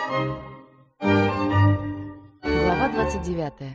Глава 29.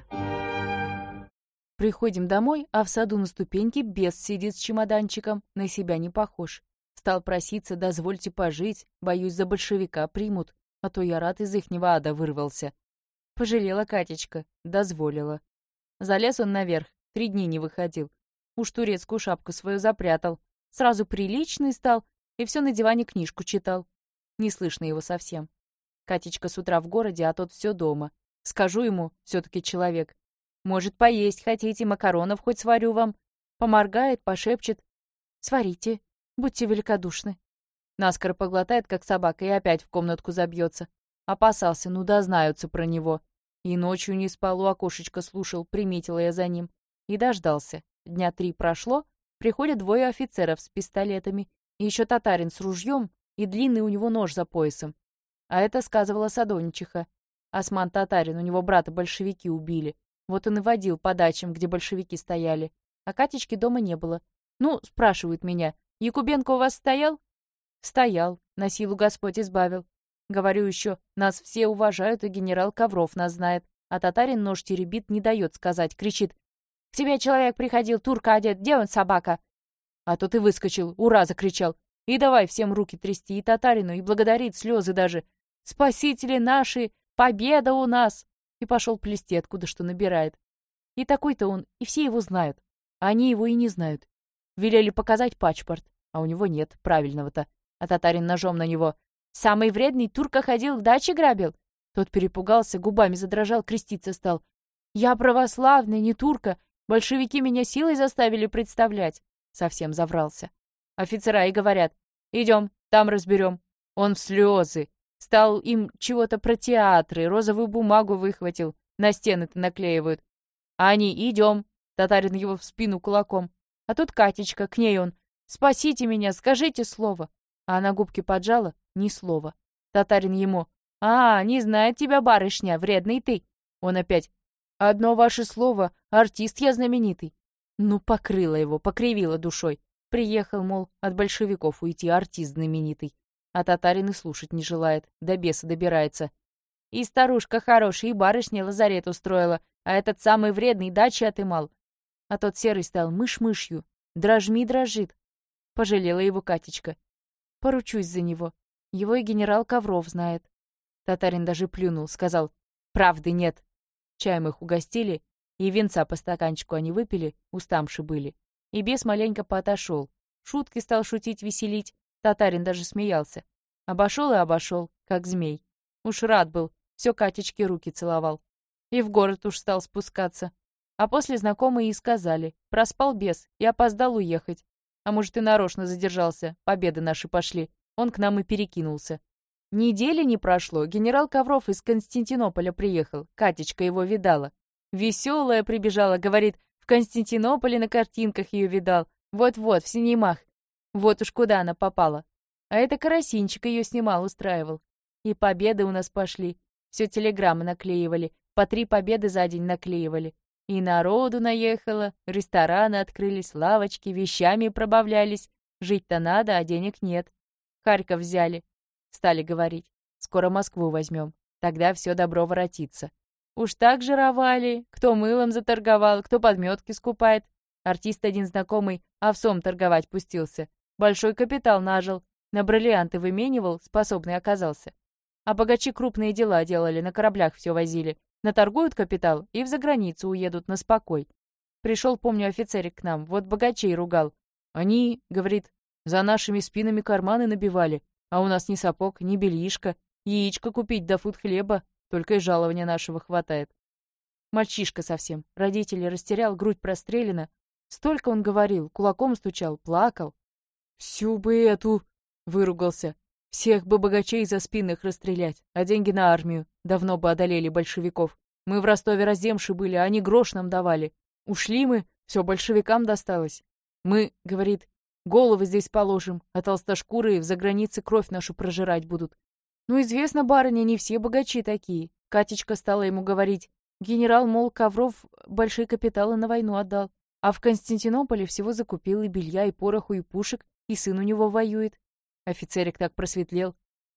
Приходим домой, а в саду на ступеньке бес сидит с чемоданчиком, на себя не похож. Стал проситься: дозвольте пожить, боюсь, за большевика примут, а то я рад из ихнего ада вырвался. Пожалела Катечка, дозволила. Залез он наверх, 3 дня не выходил. Уж турецкую шапку свою запрятал. Сразу приличный стал и все на диване книжку читал. Не слышно его совсем. Катечка с утра в городе, а тот все дома. Скажу ему, все-таки человек: может, поесть хотите, макаронов хоть сварю вам? Поморгает, пошепчет: сварите, будьте великодушны. Наскоро поглотает, как собака, и опять в комнатку забьется. Опасался, ну дознаются про него. И ночью не спал, у окошечка слушал, приметила я за ним. И дождался. Дня 3 прошло, приходят 2 офицеров с пистолетами, и еще татарин с ружьем, и длинный у него нож за поясом. А это сказывала садовничиха. Осман татарин, у него брата большевики убили. Вот он и водил по дачам, где большевики стояли. А Катечки дома не было. Ну, спрашивают меня: Якубенко у вас стоял? Стоял, на силу Господь избавил. Говорю еще: нас все уважают, и генерал Ковров нас знает. А татарин нож теребит, не дает сказать, кричит: к тебе человек приходил, турка одет, где он, собака? А тот и выскочил, ура, закричал. И давай всем руки трясти, и татарину, и благодарить, слезы даже. Спасители наши, победа у нас! И пошел плести, откуда что набирает. И такой-то он, и все его знают. А они его и не знают. Велели показать паспорт, а у него нет, правильного-то. А татарин ножом на него: самый вредный турка ходил, дачи грабил. Тот перепугался, губами задрожал, креститься стал. Я православный, не турка. Большевики меня силой заставили представлять. Совсем заврался. Офицера и говорят: идем, там разберем. Он в слезы. Стал им чего-то про театры, розовую бумагу выхватил, на стены-то наклеивают. А они: идем. Татарин его в спину кулаком. А тут Катечка, к ней он: спасите меня, скажите слово. А она губки поджала, ни слова. Татарин ему: не знает тебя барышня, вредный ты. Он опять: одно ваше слово, артист я знаменитый. Ну, покрыла его, покривила душой. Приехал, мол, от большевиков уйти, артист знаменитый. А татарин и слушать не желает, до беса добирается. И старушка хорошая, и барышня лазарет устроила, а этот самый вредный дачи отымал. А тот серый стал мышь-мышью, дрожми дрожит. Пожалела его Катечка. Поручусь за него. Его и генерал Ковров знает. Татарин даже плюнул, сказал: правды нет. Чаем их угостили, и винца по стаканчику они выпили, уставши были. И бес маленько поотошел. Шутки стал шутить, веселить. Татарин даже смеялся. Обошел и обошел, как змей. Уж рад был, все Катечке руки целовал. И в город уж стал спускаться. А после знакомые и сказали: проспал бес и опоздал уехать. А может, и нарочно задержался, победы наши пошли. Он к нам и перекинулся. Недели не прошло, генерал Ковров из Константинополя приехал. Катечка его видала. Веселая прибежала, говорит: в Константинополе на картинках ее видал. Вот-вот, в синемах. Вот уж куда она попала. А это Карасинчик ее снимал, устраивал. И победы у нас пошли. Все телеграммы наклеивали. По 3 победы за день наклеивали. И народу наехало, рестораны открылись, лавочки, вещами пробавлялись. Жить-то надо, а денег нет. Харьков взяли. Стали говорить: скоро Москву возьмем. Тогда все добро воротится. Уж так жировали. Кто мылом заторговал, кто подметки скупает. Артист один знакомый овсом торговать пустился. Большой капитал нажил. На бриллианты выменивал, способный оказался. А богачи крупные дела делали, на кораблях все возили. Наторгуют капитал и в заграницу уедут на спокой. Пришел, помню, офицерик к нам, вот богачей ругал. Они, говорит, за нашими спинами карманы набивали, а у нас ни сапог, ни бельишко, яичко купить да фут хлеба, только и жалования нашего хватает. Мальчишка совсем, родителей растерял, грудь прострелена. Столько он говорил, кулаком стучал, плакал. «Всю бы эту!» — выругался. «Всех бы богачей за спин их расстрелять, а деньги на армию. Давно бы одолели большевиков. Мы в Ростове разземши были, а они грош нам давали. Ушли мы, все большевикам досталось. Мы, — говорит, — головы здесь положим, а толстошкурые в загранице кровь нашу прожирать будут. Ну, известно, барыня, не все богачи такие. Катечка стала ему говорить. Генерал, мол, Ковров большие капиталы на войну отдал, а в Константинополе всего закупил и белья, и пороху, и пушек, и сын у него воюет. Офицерик так просветлел.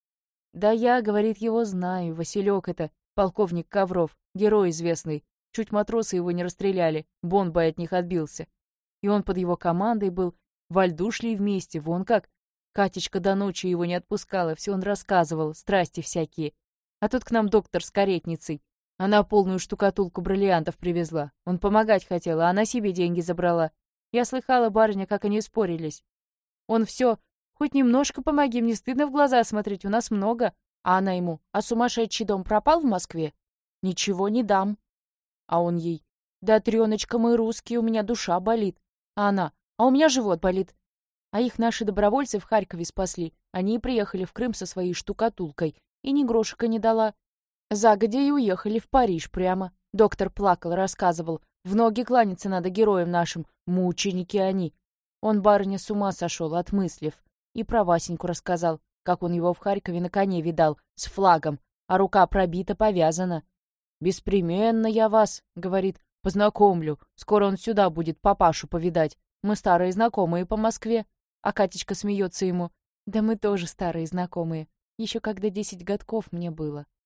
Да я, говорит, его знаю, Василек это, полковник Ковров, герой известный. Чуть матросы его не расстреляли, бомбой от них отбился. И он под его командой был, во льду шли вместе, вон как. Катечка до ночи его не отпускала, все он рассказывал, страсти всякие. А тут к нам доктор с каретницей. Она полную штукатулку бриллиантов привезла. Он помогать хотел, а она себе деньги забрала. Я слыхала, барыня, как они спорились. Он все, хоть немножко помоги, мне стыдно в глаза смотреть, у нас много. А она ему, а сумасшедший дом пропал в Москве? Ничего не дам. А он ей, да, Трёночка, мы русские, у меня душа болит. А она, а у меня живот болит. А их наши добровольцы в Харькове спасли. Они и приехали в Крым со своей штукатулкой. И ни грошика не дала. Загодя и уехали в Париж прямо. Доктор плакал, рассказывал. В ноги кланяться надо героям нашим. Мученики они. Он, барыня, с ума сошел, отмыслив. И про Васеньку рассказал, как он его в Харькове на коне видал, с флагом, а рука пробита, повязана. «Беспременно я вас, — говорит, — познакомлю. Скоро он сюда будет папашу повидать. Мы старые знакомые по Москве». А Катечка смеется ему. «Да мы тоже старые знакомые. Еще когда 10 годков мне было».